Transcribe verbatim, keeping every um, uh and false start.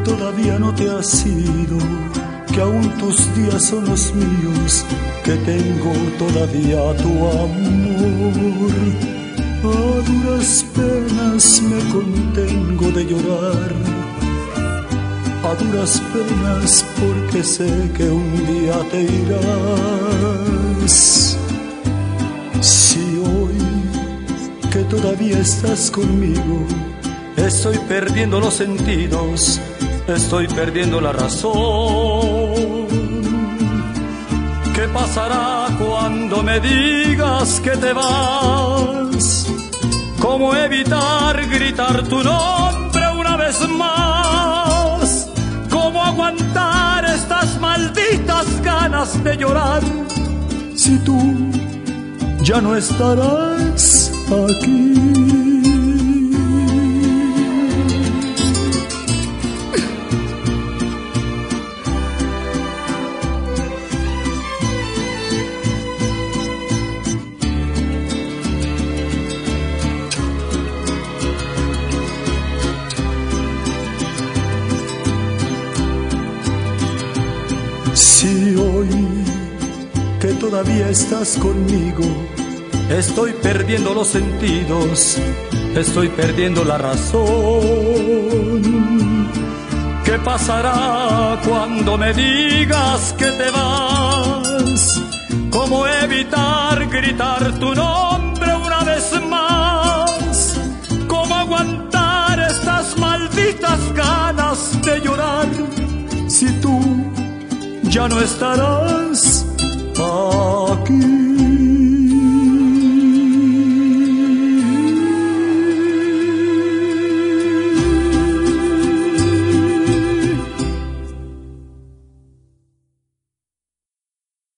todavía no te has ido, que aún tus días son los míos, que tengo todavía tu amor. A duras penas me contengo de llorar, a duras penas porque sé que un día te irás. Si hoy que todavía estás conmigo, estoy perdiendo los sentidos, estoy perdiendo la razón. ¿Qué pasará cuando me digas que te vas? ¿Cómo evitar gritar tu nombre una vez más? ¿Cómo aguantar estas malditas ganas de llorar si tú ya no estarás aquí? Si hoy que todavía estás conmigo, estoy perdiendo los sentidos, estoy perdiendo la razón. ¿Qué pasará cuando me digas que te vas? ¿Cómo evitar gritar tu nombre una vez más? ¿Cómo aguantar estas malditas ganas de llorar si tú ya no estarás